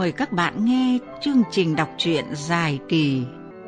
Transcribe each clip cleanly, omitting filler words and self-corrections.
mời các bạn nghe chương trình đọc truyện dài kỳ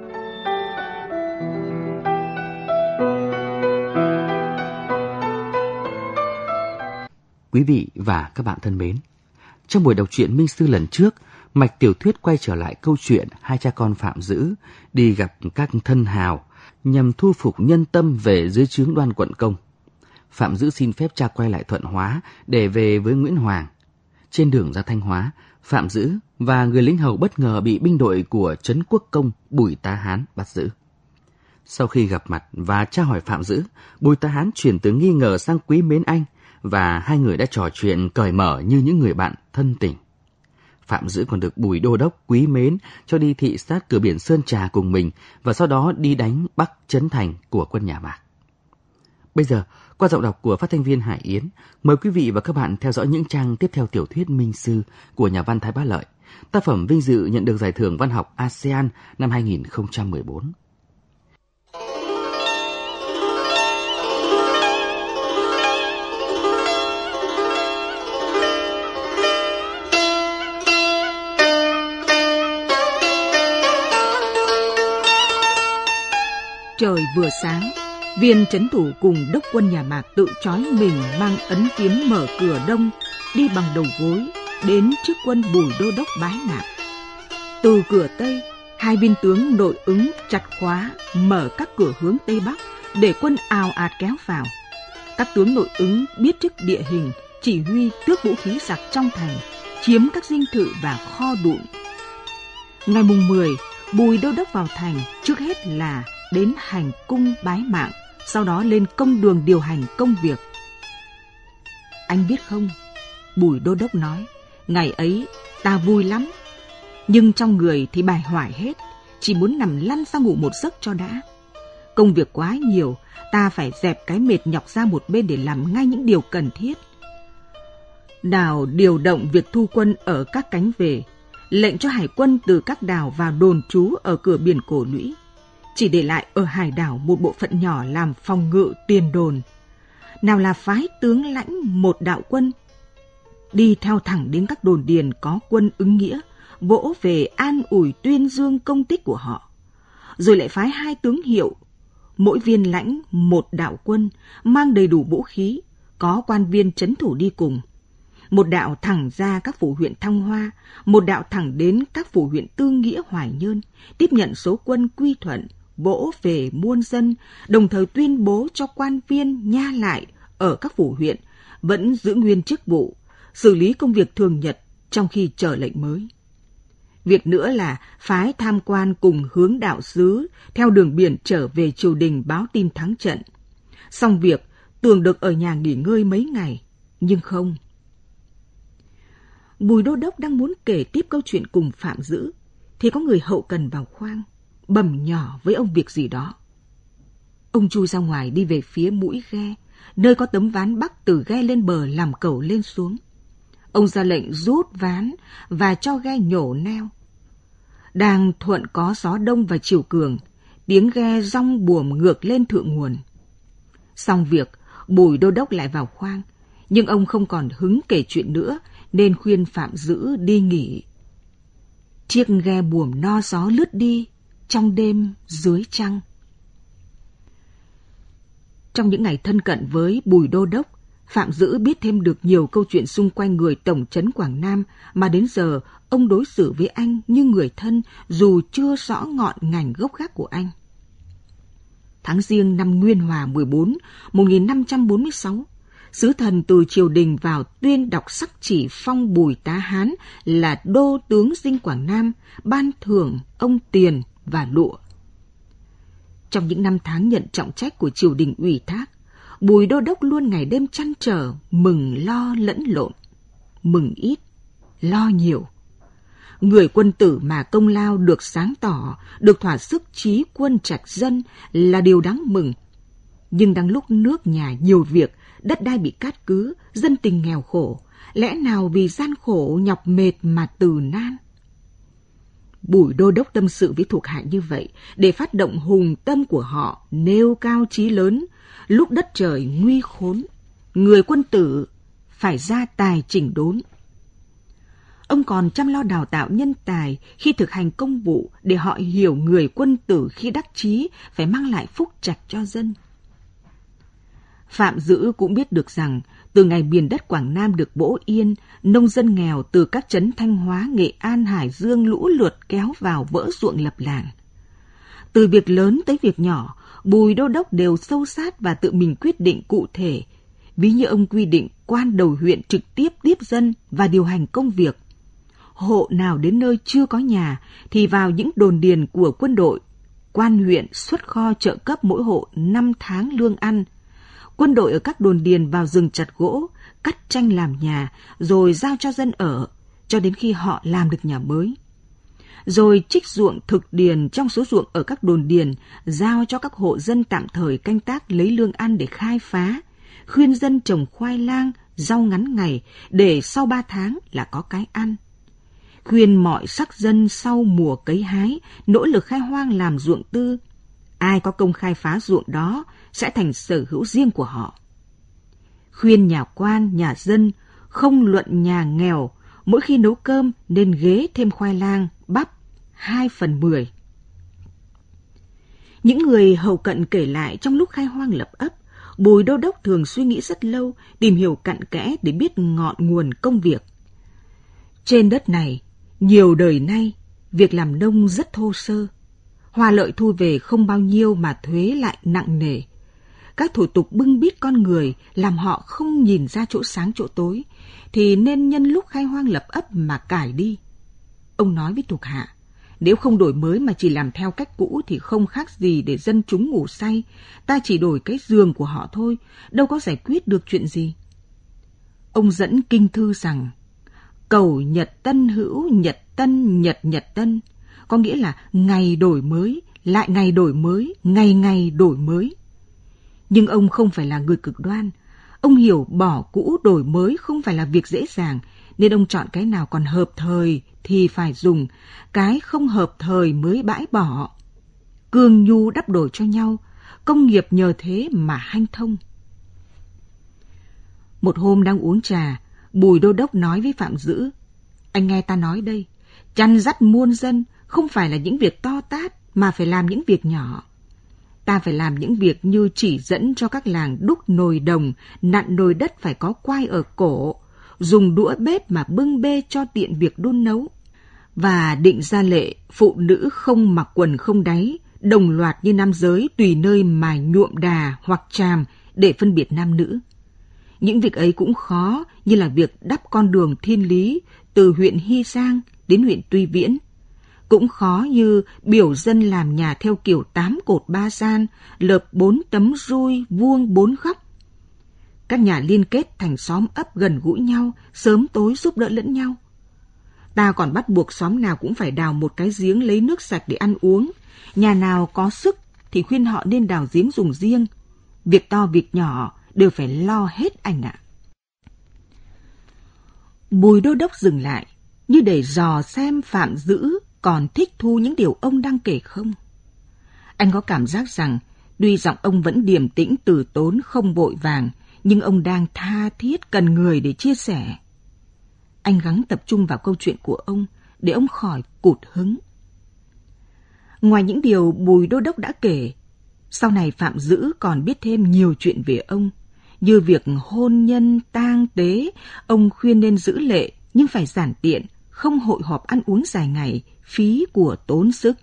Quý vị và các bạn thân mến, trong buổi đọc truyện Minh Sư lần trước, mạch tiểu thuyết quay trở lại câu chuyện hai cha con Phạm Dữ đi gặp các thân hào nhằm thu phục nhân tâm về dưới trướng Đoan Quận Công. Phạm Dữ xin phép cha quay lại Thuận Hóa để về với Nguyễn Hoàng. Trên đường ra Thanh Hóa, Phạm Dữ và người lính hầu bất ngờ bị binh đội của Trấn Quốc Công Bùi Tá Hán bắt giữ. Sau khi gặp mặt và tra hỏi Phạm Dữ, Bùi Tá Hán chuyển từ nghi ngờ sang quý mến anh, và hai người đã trò chuyện cởi mở như những người bạn thân tình. Phạm Dữ còn được Bùi Đô Đốc quý mến cho đi thị sát cửa biển Sơn Trà cùng mình và sau đó đi đánh Bắc Trấn Thành của quân nhà Mạc. Bây giờ, qua giọng đọc của phát thanh viên Hải Yến, mời quý vị và các bạn theo dõi những trang tiếp theo tiểu thuyết Minh Sư của nhà văn Thái Bá Lợi, tác phẩm vinh dự nhận được giải thưởng văn học ASEAN năm 2014. Trời vừa sáng, viên trấn thủ cùng đốc quân nhà Mạc tự trói mình mang ấn kiếm mở cửa đông, đi bằng đầu gối, đến trước quân Bùi Đô Đốc bái nạp. Từ cửa Tây, hai viên tướng nội ứng chặt khóa, mở các cửa hướng Tây Bắc, để quân ào ạt kéo vào. Các tướng nội ứng biết trước địa hình, chỉ huy tước vũ khí giặc trong thành, chiếm các dinh thự và kho đụn. Ngày mùng 10, Bùi Đô Đốc vào thành, trước hết là đến hành cung bái mạng, sau đó lên công đường điều hành công việc. Anh biết không, Bùi Đô Đốc nói, ngày ấy ta vui lắm, nhưng trong người thì bài hoài hết, chỉ muốn nằm lăn ra ngủ một giấc cho đã. Công việc quá nhiều, ta phải dẹp cái mệt nhọc ra một bên để làm ngay những điều cần thiết. Đào điều động việc thu quân ở các cánh về, lệnh cho hải quân từ các đảo vào đồn trú ở cửa biển Cổ Lũy, chỉ để lại ở hải đảo một bộ phận nhỏ làm phòng ngự tiền đồn. Nào là phái tướng lãnh một đạo quân đi theo thẳng đến các đồn điền có quân ứng nghĩa, vỗ về an ủi tuyên dương công tích của họ. Rồi lại phái hai tướng hiệu, mỗi viên lãnh một đạo quân, mang đầy đủ vũ khí, có quan viên trấn thủ đi cùng. Một đạo thẳng ra các phủ huyện Thăng Hoa, một đạo thẳng đến các phủ huyện Tư Nghĩa, Hoài Nhơn, tiếp nhận số quân Quy Thuận, vỗ về muôn dân, đồng thời tuyên bố cho quan viên nha lại ở các phủ huyện vẫn giữ nguyên chức vụ, xử lý công việc thường nhật trong khi chờ lệnh mới. Việc nữa là phái tham quan cùng hướng đạo sứ theo đường biển trở về triều đình báo tin thắng trận. Xong việc, tưởng được ở nhà nghỉ ngơi mấy ngày, nhưng không. Bùi Đô Đốc đang muốn kể tiếp câu chuyện cùng Phạm Dữ, thì có người hậu cần vào khoang, bẩm nhỏ với ông việc gì đó. Ông chui ra ngoài đi về phía mũi ghe, nơi có tấm ván bắc từ ghe lên bờ làm cầu lên xuống. Ông ra lệnh rút ván và cho ghe nhổ neo. Đang thuận có gió đông và chiều cường, tiếng ghe rong buồm ngược lên thượng nguồn. Xong việc, Bùi Đô Đốc lại vào khoang, nhưng ông không còn hứng kể chuyện nữa nên khuyên Phạm Dữ đi nghỉ. Chiếc ghe buồm no gió lướt đi trong đêm dưới trăng. Trong những ngày thân cận với Bùi Đô Đốc, Phạm Dữ biết thêm được nhiều câu chuyện xung quanh người tổng trấn Quảng Nam mà đến giờ ông đối xử với anh như người thân dù chưa rõ ngọn ngành gốc gác của anh. Tháng Giêng năm Nguyên Hòa 14, 1546, sứ thần từ triều đình vào tuyên đọc sắc chỉ phong Bùi Tá Hán là đô tướng dinh Quảng Nam, ban thưởng ông tiền và lụa. Trong những năm tháng nhận trọng trách của triều đình ủy thác, Bùi Đô Đốc luôn ngày đêm trăn trở, mừng lo lẫn lộn, mừng ít, lo nhiều. Người quân tử mà công lao được sáng tỏ, được thỏa sức trí quân trạch dân là điều đáng mừng. Nhưng đang lúc nước nhà nhiều việc, đất đai bị cát cứ, dân tình nghèo khổ, lẽ nào vì gian khổ nhọc mệt mà từ nan? Bùi Đô Đốc tâm sự với thuộc hạ như vậy để phát động hùng tâm của họ nêu cao chí lớn. Lúc đất trời nguy khốn, người quân tử phải ra tài chỉnh đốn. Ông còn chăm lo đào tạo nhân tài khi thực hành công vụ để họ hiểu người quân tử khi đắc chí phải mang lại phúc trạch cho dân. Phạm Dữ cũng biết được rằng từ ngày miền đất Quảng Nam được bỗ yên, nông dân nghèo từ các trấn Thanh Hóa, Nghệ An, Hải Dương lũ lượt kéo vào vỡ ruộng lập làng. Từ việc lớn tới việc nhỏ, Bùi Đô Đốc đều sâu sát và tự mình quyết định cụ thể. Ví như ông quy định quan đầu huyện trực tiếp tiếp dân và điều hành công việc. Hộ nào đến nơi chưa có nhà thì vào những đồn điền của quân đội. Quan huyện xuất kho trợ cấp mỗi hộ 5 tháng lương ăn. Quân đội ở các đồn điền vào rừng chặt gỗ, cắt tranh làm nhà, rồi giao cho dân ở, cho đến khi họ làm được nhà mới. Rồi trích ruộng thực điền trong số ruộng ở các đồn điền, giao cho các hộ dân tạm thời canh tác lấy lương ăn để khai phá, khuyên dân trồng khoai lang, rau ngắn ngày, để sau 3 tháng là có cái ăn. Khuyên mọi sắc dân sau mùa cấy hái, nỗ lực khai hoang làm ruộng tư. Ai có công khai phá ruộng đó sẽ thành sở hữu riêng của họ. Khuyên nhà quan, nhà dân, không luận nhà nghèo, mỗi khi nấu cơm nên ghế thêm khoai lang, bắp, 2/10. Những người hầu cận kể lại trong lúc khai hoang lập ấp, Bùi Đô Đốc thường suy nghĩ rất lâu, tìm hiểu cặn kẽ để biết ngọn nguồn công việc. Trên đất này, nhiều đời nay, việc làm nông rất thô sơ. Hoa lợi thu về không bao nhiêu mà thuế lại nặng nề. Các thủ tục bưng bít con người làm họ không nhìn ra chỗ sáng chỗ tối, thì nên nhân lúc khai hoang lập ấp mà cải đi. Ông nói với thuộc hạ, nếu không đổi mới mà chỉ làm theo cách cũ thì không khác gì để dân chúng ngủ say. Ta chỉ đổi cái giường của họ thôi, đâu có giải quyết được chuyện gì. Ông dẫn kinh thư rằng, cầu nhật tân hữu, nhật tân, nhật nhật tân, có nghĩa là ngày đổi mới, lại ngày đổi mới, ngày ngày đổi mới. Nhưng ông không phải là người cực đoan. Ông hiểu bỏ cũ đổi mới không phải là việc dễ dàng, nên ông chọn cái nào còn hợp thời thì phải dùng, cái không hợp thời mới bãi bỏ. Cương nhu đắp đổi cho nhau, công nghiệp nhờ thế mà hanh thông. Một hôm đang uống trà, Bùi Đô Đốc nói với Phạm Dữ, anh nghe ta nói đây, chăn dắt muôn dân không phải là những việc to tát mà phải làm những việc nhỏ. Ta phải làm những việc như chỉ dẫn cho các làng đúc nồi đồng, nặn nồi đất phải có quai ở cổ, dùng đũa bếp mà bưng bê cho tiện việc đun nấu. Và định ra lệ phụ nữ không mặc quần không đáy, đồng loạt như nam giới tùy nơi mà nhuộm đà hoặc tràm để phân biệt nam nữ. Những việc ấy cũng khó, như là việc đắp con đường thiên lý từ huyện Hy Giang đến huyện Tuy Viễn. Cũng khó như biểu dân làm nhà theo kiểu 8 cột 3 gian, lợp 4 tấm rui vuông 4 góc. Các nhà liên kết thành xóm ấp gần gũi nhau, sớm tối giúp đỡ lẫn nhau. Ta còn bắt buộc xóm nào cũng phải đào một cái giếng lấy nước sạch để ăn uống. Nhà nào có sức thì khuyên họ nên đào giếng dùng riêng. Việc to việc nhỏ đều phải lo hết anh ạ. Bùi Đô Đốc dừng lại, như để dò xem Phạm Dữ còn thích thu những điều ông đang kể không. Anh có cảm giác rằng, tuy giọng ông vẫn điềm tĩnh từ tốn không vội vàng, nhưng ông đang tha thiết cần người để chia sẻ. Anh gắng tập trung vào câu chuyện của ông để ông khỏi cụt hứng. Ngoài những điều Bùi Đô Đốc đã kể, sau này Phạm Dữ còn biết thêm nhiều chuyện về ông, như việc hôn nhân, tang tế, ông khuyên nên giữ lệ nhưng phải giản tiện, không hội họp ăn uống dài ngày, phí của tốn sức.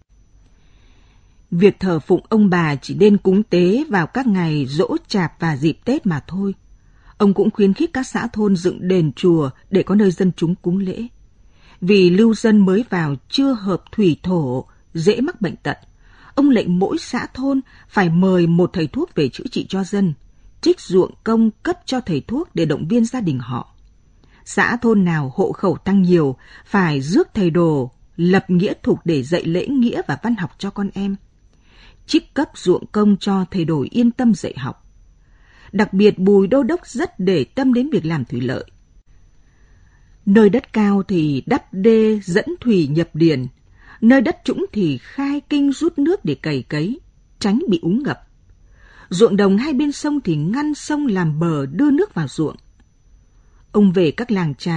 Việc thờ phụng ông bà chỉ nên cúng tế vào các ngày giỗ chạp và dịp Tết mà thôi. Ông cũng khuyến khích các xã thôn dựng đền chùa để có nơi dân chúng cúng lễ. Vì lưu dân mới vào chưa hợp thủy thổ, dễ mắc bệnh tật, ông lệnh mỗi xã thôn phải mời một thầy thuốc về chữa trị cho dân, trích ruộng công cấp cho thầy thuốc để động viên gia đình họ. Xã thôn nào hộ khẩu tăng nhiều, phải rước thầy đồ, lập nghĩa thục để dạy lễ nghĩa và văn học cho con em. Trích cấp ruộng công cho thầy đồ yên tâm dạy học. Đặc biệt Bùi Đô Đốc rất để tâm đến việc làm thủy lợi. Nơi đất cao thì đắp đê dẫn thủy nhập điền, nơi đất trũng thì khai kinh rút nước để cày cấy, tránh bị úng ngập. Ruộng đồng hai bên sông thì ngăn sông làm bờ đưa nước vào ruộng. Ông về các làng chài,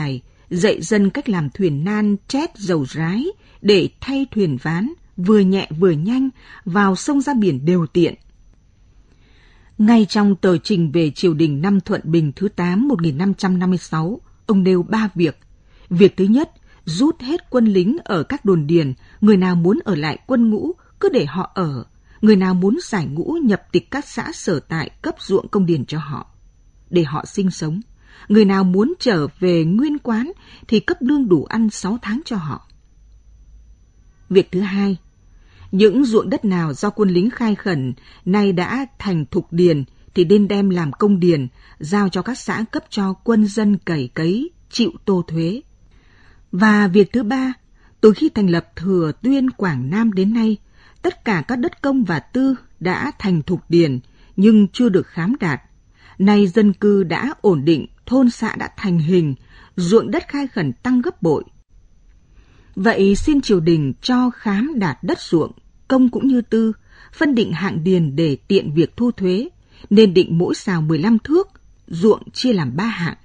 dạy dân cách làm thuyền nan trét dầu rái để thay thuyền ván, vừa nhẹ vừa nhanh, vào sông ra biển đều tiện. Ngay trong tờ trình về triều đình năm Thuận Bình thứ 8 1556, ông nêu 3 việc. Việc thứ nhất, rút hết quân lính ở các đồn điền, người nào muốn ở lại quân ngũ cứ để họ ở, người nào muốn giải ngũ nhập tịch các xã sở tại cấp ruộng công điền cho họ, để họ sinh sống. Người nào muốn trở về nguyên quán thì cấp lương đủ ăn 6 tháng cho họ. Việc thứ hai, những ruộng đất nào do quân lính khai khẩn nay đã thành thục điền thì nên đem làm công điền, giao cho các xã cấp cho quân dân cày cấy, chịu tô thuế. Và việc thứ ba, từ khi thành lập Thừa Tuyên Quảng Nam đến nay, tất cả các đất công và tư đã thành thục điền nhưng chưa được khám đạt. Nay dân cư đã ổn định, thôn xã đã thành hình, ruộng đất khai khẩn tăng gấp bội. Vậy xin triều đình cho khám đạt đất ruộng, công cũng như tư, phân định hạng điền để tiện việc thu thuế, nên định mỗi sào 15 thước, ruộng chia làm 3 hạng.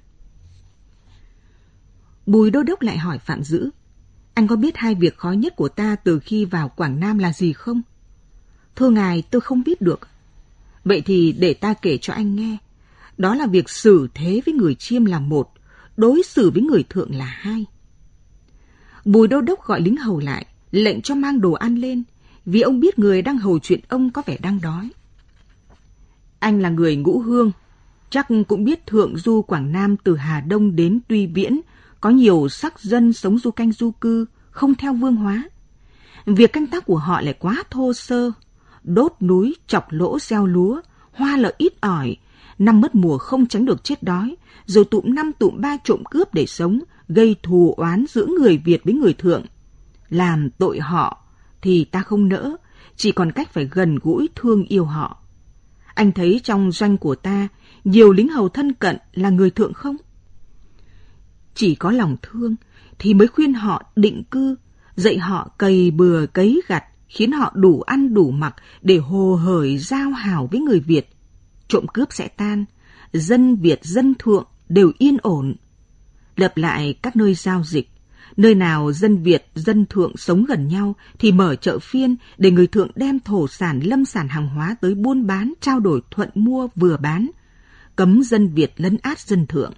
Bùi đô đốc lại hỏi Phạm Dữ, anh có biết 2 việc khó nhất của ta từ khi vào Quảng Nam là gì không? Thưa ngài, tôi không biết được. Vậy thì để ta kể cho anh nghe. Đó là việc xử thế với người Chiêm là 1, đối xử với người Thượng là 2. Bùi đô đốc gọi lính hầu lại, lệnh cho mang đồ ăn lên, vì ông biết người đang hầu chuyện ông có vẻ đang đói. Anh là người Ngũ Hương, chắc cũng biết thượng du Quảng Nam từ Hà Đông đến Tuy Viễn, có nhiều sắc dân sống du canh du cư, không theo vương hóa. Việc canh tác của họ lại quá thô sơ, đốt núi, chọc lỗ gieo lúa, hoa lợi ít ỏi, năm mất mùa không tránh được chết đói, rồi tụm 5 tụm 3 trộm cướp để sống, gây thù oán giữa người Việt với người Thượng. Làm tội họ thì ta không nỡ, chỉ còn cách phải gần gũi thương yêu họ. Anh thấy trong doanh của ta, nhiều lính hầu thân cận là người Thượng không? Chỉ có lòng thương thì mới khuyên họ định cư, dạy họ cày bừa cấy gặt, khiến họ đủ ăn đủ mặc để hồ hởi giao hảo với người Việt. Trộm cướp sẽ tan, dân Việt dân Thượng đều yên ổn. Lập lại các nơi giao dịch, nơi nào dân Việt dân Thượng sống gần nhau thì mở chợ phiên để người Thượng đem thổ sản lâm sản hàng hóa tới buôn bán, trao đổi thuận mua vừa bán, cấm dân Việt lấn át dân Thượng.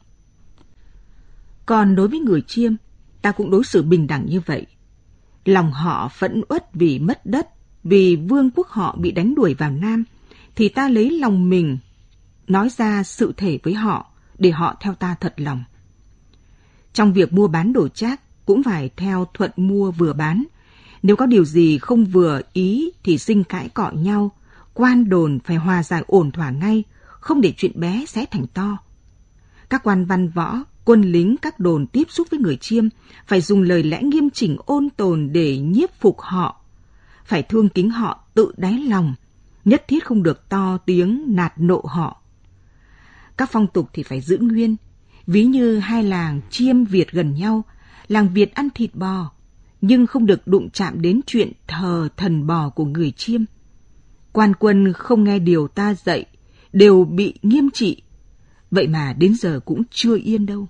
Còn đối với người Chiêm, ta cũng đối xử bình đẳng như vậy. Lòng họ phẫn uất vì mất đất, vì vương quốc họ bị đánh đuổi vào Nam, thì ta lấy lòng mình nói ra sự thể với họ để họ theo ta thật lòng. Trong việc mua bán đồ trác cũng phải theo thuận mua vừa bán. Nếu có điều gì không vừa ý thì sinh cãi cọ nhau, quan đồn phải hòa giải ổn thỏa ngay, không để chuyện bé xé thành to. Các quan văn võ, quân lính các đồn tiếp xúc với người Chiêm phải dùng lời lẽ nghiêm chỉnh ôn tồn để nhiếp phục họ, phải thương kính họ tự đáy lòng, nhất thiết không được to tiếng nạt nộ họ. Các phong tục thì phải giữ nguyên, ví như 2 làng Chiêm Việt gần nhau, làng Việt ăn thịt bò, nhưng không được đụng chạm đến chuyện thờ thần bò của người Chiêm. Quan quân không nghe điều ta dạy, đều bị nghiêm trị, vậy mà đến giờ cũng chưa yên đâu.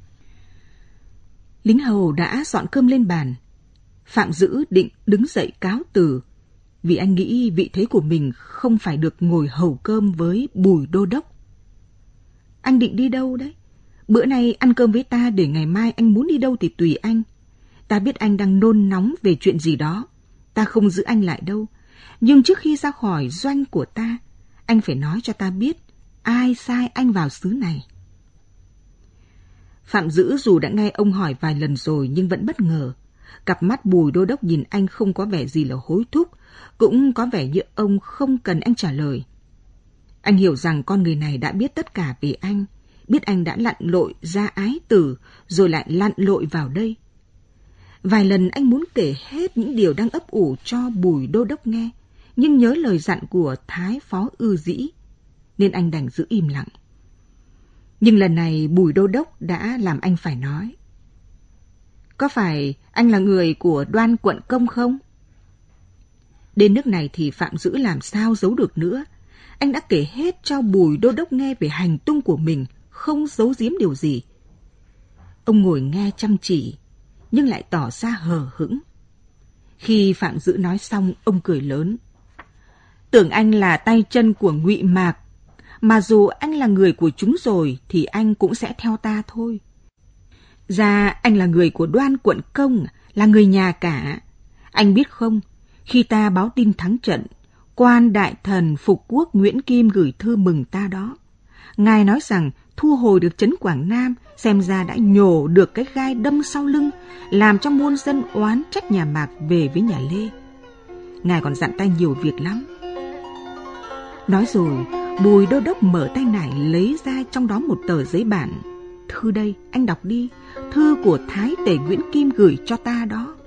Lính hầu đã dọn cơm lên bàn. Phạm Dữ định đứng dậy cáo từ, vì anh nghĩ vị thế của mình không phải được ngồi hầu cơm với Bùi đô đốc. Anh định đi đâu đấy? Bữa nay ăn cơm với ta để ngày mai anh muốn đi đâu thì tùy anh. Ta biết anh đang nôn nóng về chuyện gì đó, ta không giữ anh lại đâu. Nhưng trước khi ra khỏi doanh của ta, anh phải nói cho ta biết ai sai anh vào xứ này. Phạm Dữ dù đã nghe ông hỏi vài lần rồi nhưng vẫn bất ngờ. Cặp mắt Bùi đô đốc nhìn anh không có vẻ gì là hối thúc, cũng có vẻ như ông không cần anh trả lời. Anh hiểu rằng con người này đã biết tất cả về anh, biết anh đã lặn lội ra Ái Tử rồi lại lặn lội vào đây. Vài lần anh muốn kể hết những điều đang ấp ủ cho Bùi đô đốc nghe, nhưng nhớ lời dặn của Thái Phó Ư Dĩ, nên anh đành giữ im lặng. Nhưng lần này Bùi đô đốc đã làm anh phải nói. Có phải anh là người của Đoan quận công không? Đến nước này thì Phạm Dữ làm sao giấu được nữa. Anh đã kể hết cho Bùi đô đốc nghe về hành tung của mình, không giấu giếm điều gì. Ông ngồi nghe chăm chỉ, nhưng lại tỏ ra hờ hững. Khi Phạm Dữ nói xong, ông cười lớn. Tưởng anh là tay chân của Ngụy Mạc, mà dù anh là người của chúng rồi thì anh cũng sẽ theo ta thôi. Ra anh là người của Đoan quận Công, là người nhà cả. Anh biết không, khi ta báo tin thắng trận, quan đại thần Phục Quốc Nguyễn Kim gửi thư mừng ta đó. Ngài nói rằng thu hồi được trấn Quảng Nam, xem ra đã nhổ được cái gai đâm sau lưng, làm cho muôn dân oán trách nhà Mạc về với nhà Lê. Ngài còn dặn ta nhiều việc lắm. Nói rồi, Bùi Đô Đốc mở tay nải lấy ra trong đó một tờ giấy bản. Thư đây, anh đọc đi, thư của Thái Tể Nguyễn Kim gửi cho ta đó.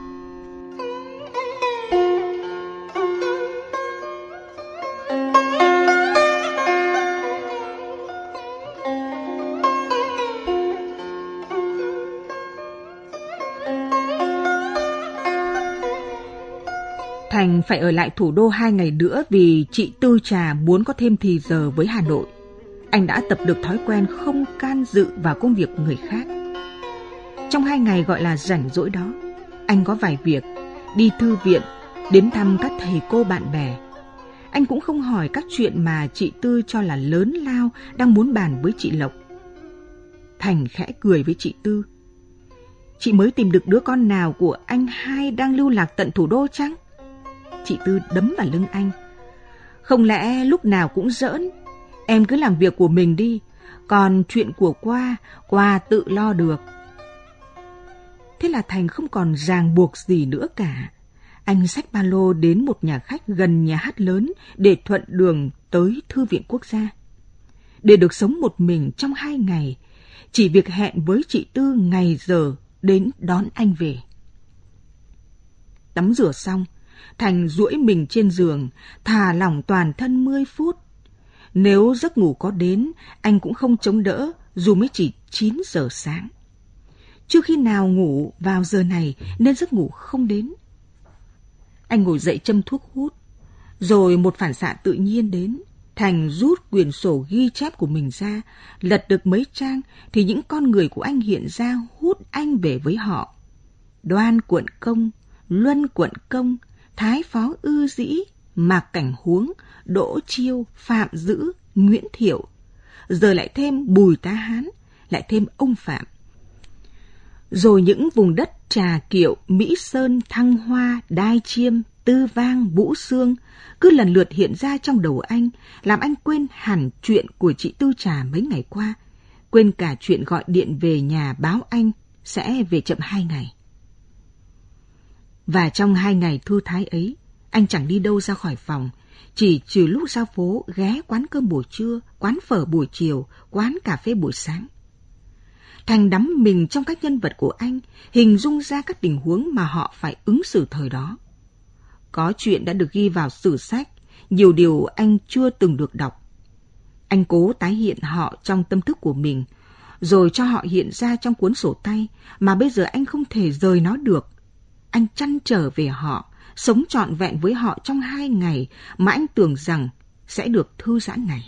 Thành phải ở lại thủ đô 2 ngày nữa vì chị Tư Trà muốn có thêm thì giờ với Hà Nội. Anh đã tập được thói quen không can dự vào công việc của người khác. Trong 2 ngày gọi là rảnh rỗi đó, anh có vài việc, đi thư viện, đến thăm các thầy cô bạn bè. Anh cũng không hỏi các chuyện mà chị Tư cho là lớn lao đang muốn bàn với chị Lộc. Thành khẽ cười với chị Tư. Chị mới tìm được đứa con nào của anh hai đang lưu lạc tận thủ đô chăng? Chị Tư đấm vào lưng anh. Không lẽ lúc nào cũng giỡn? Em cứ làm việc của mình đi, còn chuyện của Qua tự lo được. Thế là Thành không còn ràng buộc gì nữa cả. Anh xách ba lô đến một nhà khách gần nhà hát lớn để thuận đường tới Thư viện Quốc gia. Để được sống một mình trong 2 ngày, chỉ việc hẹn với chị Tư ngày giờ đến đón anh về. Tắm rửa xong, Thành duỗi mình trên giường, thả lỏng toàn thân 10 phút. Nếu giấc ngủ có đến, anh cũng không chống đỡ, dù mới chỉ 9 giờ sáng. Chưa khi nào ngủ vào giờ này nên giấc ngủ không đến. Anh ngồi dậy châm thuốc hút, rồi một phản xạ tự nhiên đến. Thành rút quyển sổ ghi chép của mình ra, lật được mấy trang thì những con người của anh hiện ra hút anh về với họ. Đoan quận Công, Luân quận Công, Thái Phó Ư Dĩ, Mạc Cảnh Huống, Đỗ Chiêu, Phạm Dữ, Nguyễn Thiệu. Giờ lại thêm Bùi Tá Hán, lại thêm ông Phạm. Rồi những vùng đất Trà Kiệu, Mỹ Sơn, Thăng Hoa, Đai Chiêm, Tư Vang, Vũ Xương cứ lần lượt hiện ra trong đầu anh, làm anh quên hẳn chuyện của chị Tư Trà mấy ngày qua, quên cả chuyện gọi điện về nhà báo anh sẽ về chậm 2 ngày. Và trong 2 ngày thư thái ấy, anh chẳng đi đâu ra khỏi phòng, chỉ trừ lúc ra phố ghé quán cơm buổi trưa, quán phở buổi chiều, quán cà phê buổi sáng. Thành đắm mình trong các nhân vật của anh, hình dung ra các tình huống mà họ phải ứng xử thời đó. Có chuyện đã được ghi vào sử sách, nhiều điều anh chưa từng được đọc. Anh cố tái hiện họ trong tâm thức của mình, rồi cho họ hiện ra trong cuốn sổ tay mà bây giờ anh không thể rời nó được. Anh trăn trở về họ, sống trọn vẹn với họ trong 2 ngày mà anh tưởng rằng sẽ được thư giãn này.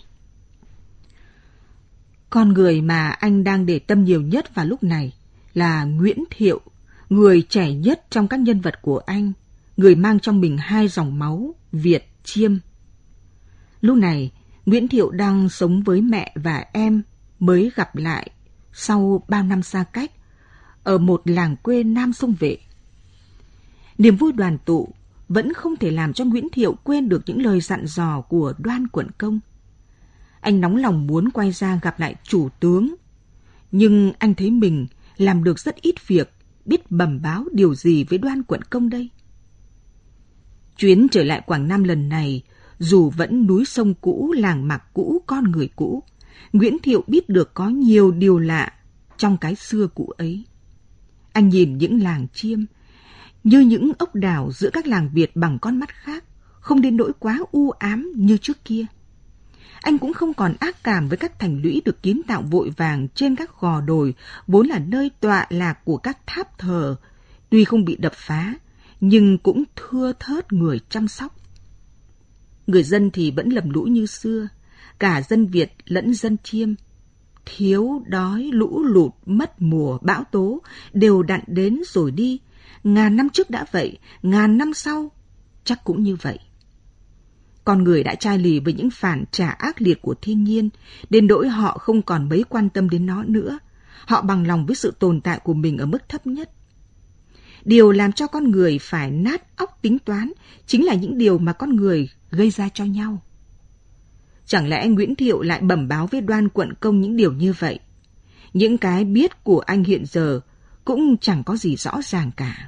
Con người mà anh đang để tâm nhiều nhất vào lúc này là Nguyễn Thiệu, người trẻ nhất trong các nhân vật của anh, người mang trong mình 2 dòng máu Việt Chiêm. Lúc này, Nguyễn Thiệu đang sống với mẹ và em mới gặp lại sau bao năm xa cách ở một làng quê Nam Sông Vệ. Niềm vui đoàn tụ vẫn không thể làm cho Nguyễn Thiệu quên được những lời dặn dò của Đoan quận Công. Anh nóng lòng muốn quay ra gặp lại chủ tướng, nhưng anh thấy mình làm được rất ít việc, biết bẩm báo điều gì với Đoan quận Công đây. Chuyến trở lại Quảng Nam lần này, dù vẫn núi sông cũ, làng mạc cũ, con người cũ, Nguyễn Thiệu biết được có nhiều điều lạ trong cái xưa cũ ấy. Anh nhìn những làng chiêm như những ốc đảo giữa các làng Việt bằng con mắt khác, không đến nỗi quá u ám như trước kia. Anh cũng không còn ác cảm với các thành lũy được kiến tạo vội vàng trên các gò đồi, vốn là nơi tọa lạc của các tháp thờ, tuy không bị đập phá, nhưng cũng thưa thớt người chăm sóc. Người dân thì vẫn lầm lũi như xưa, cả dân Việt lẫn dân Chiêm. thiếu đói, lũ lụt, mất mùa, bão tố đều đặn đến rồi đi. Ngàn năm trước đã vậy, ngàn năm sau chắc cũng như vậy. Con người đã chai lì với những phản trả ác liệt của thiên nhiên, đến nỗi họ không còn mấy quan tâm đến nó nữa. Họ bằng lòng với sự tồn tại của mình ở mức thấp nhất. Điều làm cho con người phải nát óc tính toán chính là những điều mà con người gây ra cho nhau. Chẳng lẽ Nguyễn Thiệu lại bẩm báo với Đoan Quận Công những điều như vậy? Những cái biết của anh hiện giờ cũng chẳng có gì rõ ràng cả.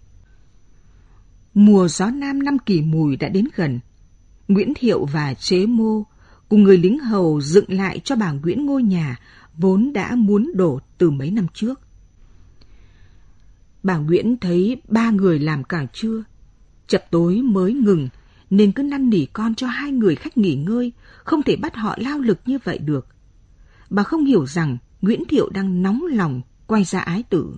Mùa gió nam năm Kỷ Mùi đã đến gần. Nguyễn Thiệu và Chế Mô cùng người lính hầu dựng lại cho bà Nguyễn ngôi nhà vốn đã muốn đổ từ mấy năm trước. Bà Nguyễn thấy ba người làm cả trưa, chập tối mới ngừng, nên cứ năn nỉ con cho hai người khách nghỉ ngơi, không thể bắt họ lao lực như vậy được. Bà không hiểu rằng Nguyễn Thiệu đang nóng lòng quay ra ái tử.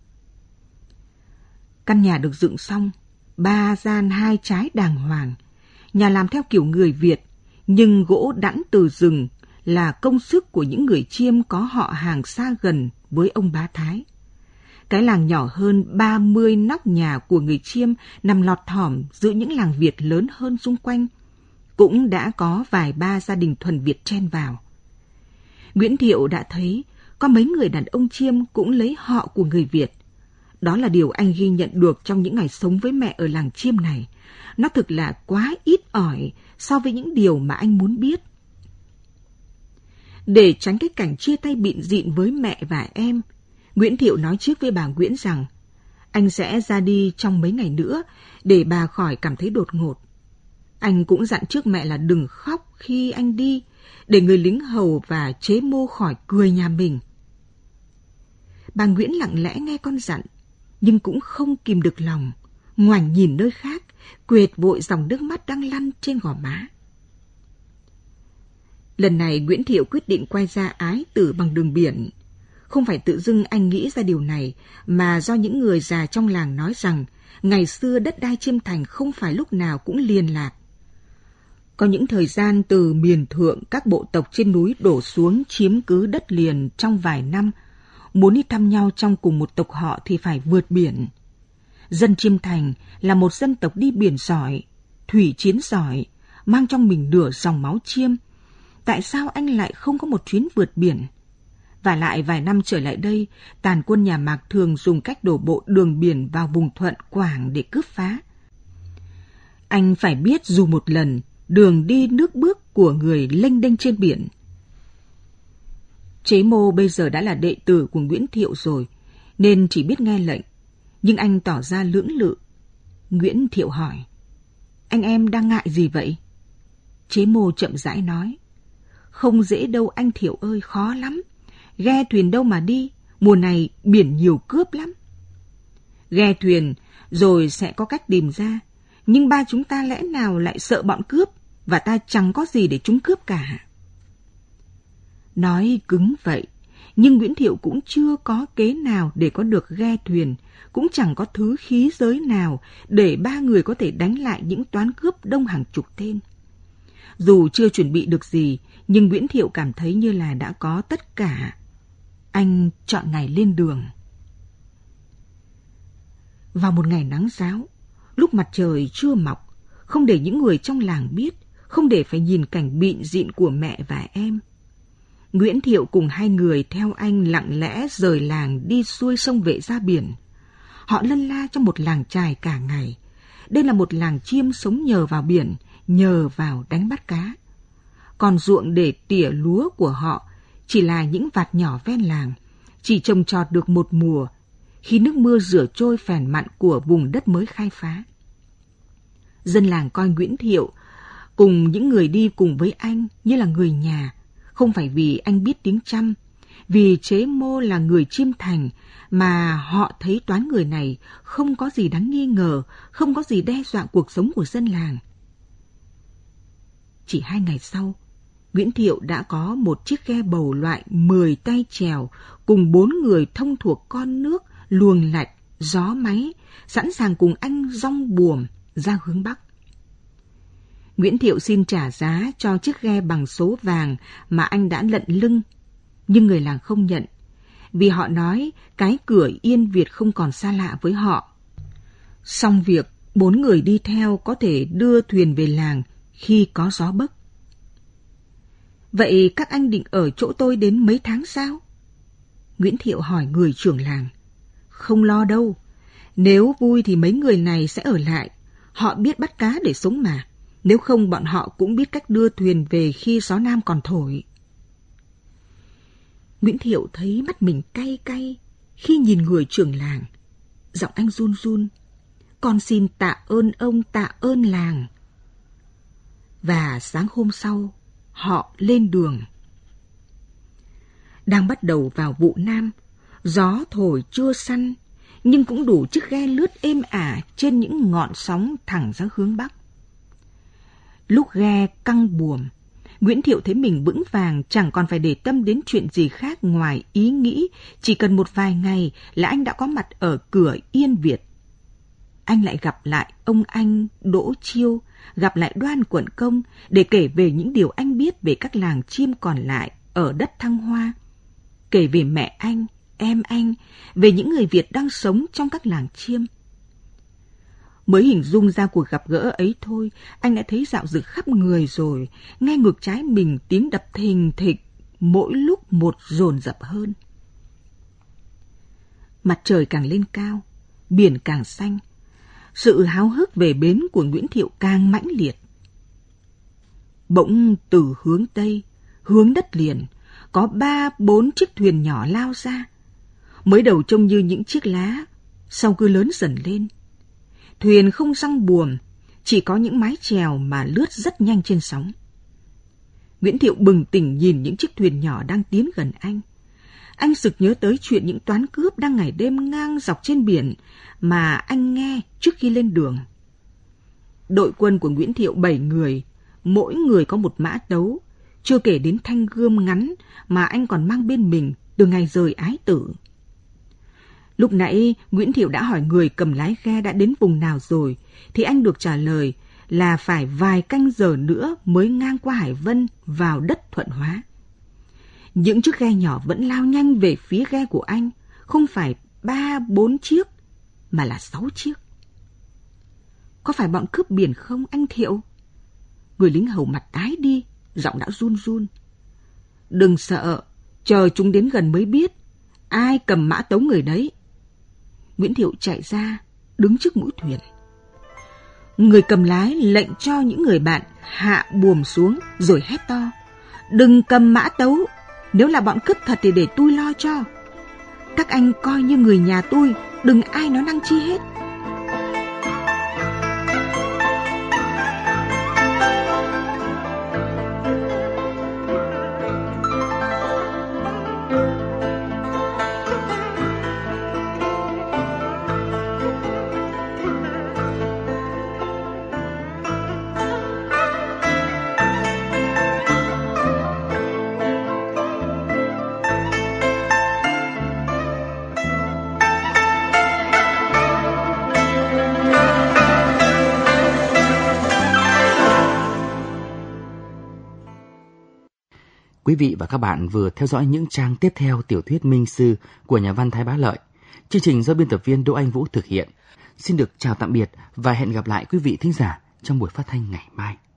Căn nhà được dựng xong, 3 gian 2 trái đàng hoàng. Nhà làm theo kiểu người Việt, nhưng gỗ đẵn từ rừng là công sức của những người Chiêm có họ hàng xa gần với ông Bá Thái. Cái làng nhỏ hơn 30 nóc nhà của người Chiêm nằm lọt thỏm giữa những làng Việt lớn hơn xung quanh, cũng đã có vài ba gia đình thuần Việt chen vào. Nguyễn Thiệu đã thấy có mấy người đàn ông Chiêm cũng lấy họ của người Việt. Đó là điều anh ghi nhận được trong những ngày sống với mẹ ở làng Chiêm này. Nó thực là quá ít ỏi so với những điều mà anh muốn biết. Để tránh cái cảnh chia tay bịn rịn với mẹ và em, Nguyễn Thiệu nói trước với bà Nguyễn rằng anh sẽ ra đi trong mấy ngày nữa để bà khỏi cảm thấy đột ngột. Anh cũng dặn trước mẹ là đừng khóc khi anh đi, để người lính hầu và Chế Mô khỏi cười nhà mình. Bà Nguyễn lặng lẽ nghe con dặn, nhưng cũng không kìm được lòng, ngoảnh nhìn nơi khác, quệt vội dòng nước mắt đang lăn trên gò má. Lần này Nguyễn Thiệu quyết định quay ra ái tử bằng đường biển. Không phải tự dưng anh nghĩ ra điều này, mà do những người già trong làng nói rằng ngày xưa đất đai Chiêm Thành không phải lúc nào cũng liền lạc. Có những thời gian từ miền thượng các bộ tộc trên núi đổ xuống chiếm cứ đất liền trong vài năm, muốn đi thăm nhau trong cùng một tộc họ thì phải vượt biển. Dân Chiêm Thành là một dân tộc đi biển giỏi, thủy chiến giỏi, mang trong mình nửa dòng máu Chiêm. Tại sao anh lại không có một chuyến vượt biển? Và lại vài năm trở lại đây, tàn quân nhà Mạc thường dùng cách đổ bộ đường biển vào vùng Thuận, Quảng để cướp phá. Anh phải biết dù một lần, đường đi nước bước của người lênh đênh trên biển. Chế Mô bây giờ đã là đệ tử của Nguyễn Thiệu rồi, nên chỉ biết nghe lệnh, nhưng anh tỏ ra lưỡng lự. Nguyễn Thiệu hỏi, anh em đang ngại gì vậy? Chế Mô chậm rãi nói, không dễ đâu anh Thiệu ơi, khó lắm. Ghe thuyền đâu mà đi, mùa này biển nhiều cướp lắm. Ghe thuyền rồi sẽ có cách tìm ra, nhưng ba chúng ta lẽ nào lại sợ bọn cướp, và ta chẳng có gì để chúng cướp cả. Nói cứng vậy, nhưng Nguyễn Thiệu cũng chưa có kế nào để có được ghe thuyền, cũng chẳng có thứ khí giới nào để ba người có thể đánh lại những toán cướp đông hàng chục tên. Dù chưa chuẩn bị được gì, nhưng Nguyễn Thiệu cảm thấy như là đã có tất cả. Anh chọn ngày lên đường. Vào một ngày nắng ráo, lúc mặt trời chưa mọc, không để những người trong làng biết, không để phải nhìn cảnh bịn rịn của mẹ và em, Nguyễn Thiệu cùng hai người theo anh lặng lẽ rời làng đi xuôi sông Vệ ra biển. Họ lân la trong một làng chài cả ngày. Đây là một làng Chiêm sống nhờ vào biển, nhờ vào đánh bắt cá. Còn ruộng để tỉa lúa của họ chỉ là những vạt nhỏ ven làng, chỉ trồng trọt được một mùa, khi nước mưa rửa trôi phèn mặn của vùng đất mới khai phá. Dân làng coi Nguyễn Thiệu cùng những người đi cùng với anh như là người nhà, không phải vì anh biết tiếng Chăm, vì Chế Mô là người Chiêm Thành mà họ thấy toán người này không có gì đáng nghi ngờ, không có gì đe dọa cuộc sống của dân làng. Chỉ 2 ngày sau, Nguyễn Thiệu đã có một chiếc ghe bầu loại 10 tay chèo cùng 4 người thông thuộc con nước, luồng lạch, gió máy, sẵn sàng cùng anh dong buồm ra hướng Bắc. Nguyễn Thiệu xin trả giá cho chiếc ghe bằng số vàng mà anh đã lận lưng. Nhưng người làng không nhận, vì họ nói cái cửa Yên Việt không còn xa lạ với họ. Xong việc, 4 người đi theo có thể đưa thuyền về làng khi có gió bấc. Vậy các anh định ở chỗ tôi đến mấy tháng sao? Nguyễn Thiệu hỏi người trưởng làng. Không lo đâu, nếu vui thì mấy người này sẽ ở lại. Họ biết bắt cá để sống mà, nếu không bọn họ cũng biết cách đưa thuyền về khi gió nam còn thổi. Nguyễn Thiệu thấy mắt mình cay cay khi nhìn người trưởng làng. Giọng anh run run. Con xin tạ ơn ông, tạ ơn làng. Và sáng hôm sau, họ lên đường. Đang bắt đầu vào vụ nam, gió thổi chưa săn, nhưng cũng đủ chiếc ghe lướt êm ả trên những ngọn sóng thẳng ra hướng Bắc. Lúc ghe căng buồm, Nguyễn Thiệu thấy mình vững vàng, chẳng còn phải để tâm đến chuyện gì khác ngoài ý nghĩ chỉ cần một vài ngày là anh đã có mặt ở cửa Yên Việt. Anh lại gặp lại ông anh Đỗ Chiêu, gặp lại Đoan Quận Công để kể về những điều anh biết về các làng chiêm còn lại ở đất Thăng Hoa, kể về mẹ anh, em anh, về những người Việt đang sống trong các làng chiêm. Mới hình dung ra cuộc gặp gỡ ấy thôi, anh đã thấy dạo rực khắp người rồi, nghe ngược trái mình tiếng đập thình thịch, mỗi lúc một dồn dập hơn. Mặt trời càng lên cao, biển càng xanh, sự háo hức về bến của Nguyễn Thiệu càng mãnh liệt. Bỗng từ hướng Tây, hướng đất liền, có 3-4 chiếc thuyền nhỏ lao ra. Mới đầu trông như những chiếc lá, sau cứ lớn dần lên. Thuyền không răng buồm, chỉ có những mái chèo mà lướt rất nhanh trên sóng. Nguyễn Thiệu bừng tỉnh nhìn những chiếc thuyền nhỏ đang tiến gần anh. Anh sực nhớ tới chuyện những toán cướp đang ngày đêm ngang dọc trên biển mà anh nghe trước khi lên đường. Đội quân của Nguyễn Thiệu 7 người, mỗi người có một mã tấu, chưa kể đến thanh gươm ngắn mà anh còn mang bên mình từ ngày rời ái tử. Lúc nãy Nguyễn Thiệu đã hỏi người cầm lái ghe đã đến vùng nào rồi, thì anh được trả lời là phải vài canh giờ nữa mới ngang qua Hải Vân vào đất Thuận Hóa. Những chiếc ghe nhỏ vẫn lao nhanh về phía ghe của anh, không phải 3-4 chiếc, mà là 6 chiếc. Có phải bọn cướp biển không anh Thiệu? Người lính hầu mặt tái đi, giọng đã run run. Đừng sợ, chờ chúng đến gần mới biết, ai cầm mã tấu người đấy. Nguyễn Thiệu chạy ra, đứng trước mũi thuyền. Người cầm lái lệnh cho những người bạn hạ buồm xuống rồi hét to. Đừng cầm mã tấu, nếu là bọn cướp thật thì để tôi lo cho. Các anh coi như người nhà tôi, đừng ai nói năng chi hết. Quý vị và các bạn vừa theo dõi những trang tiếp theo tiểu thuyết Minh Sư của nhà văn Thái Bá Lợi. Chương trình do biên tập viên Đỗ Anh Vũ thực hiện. Xin được chào tạm biệt và hẹn gặp lại quý vị thính giả trong buổi phát thanh ngày mai.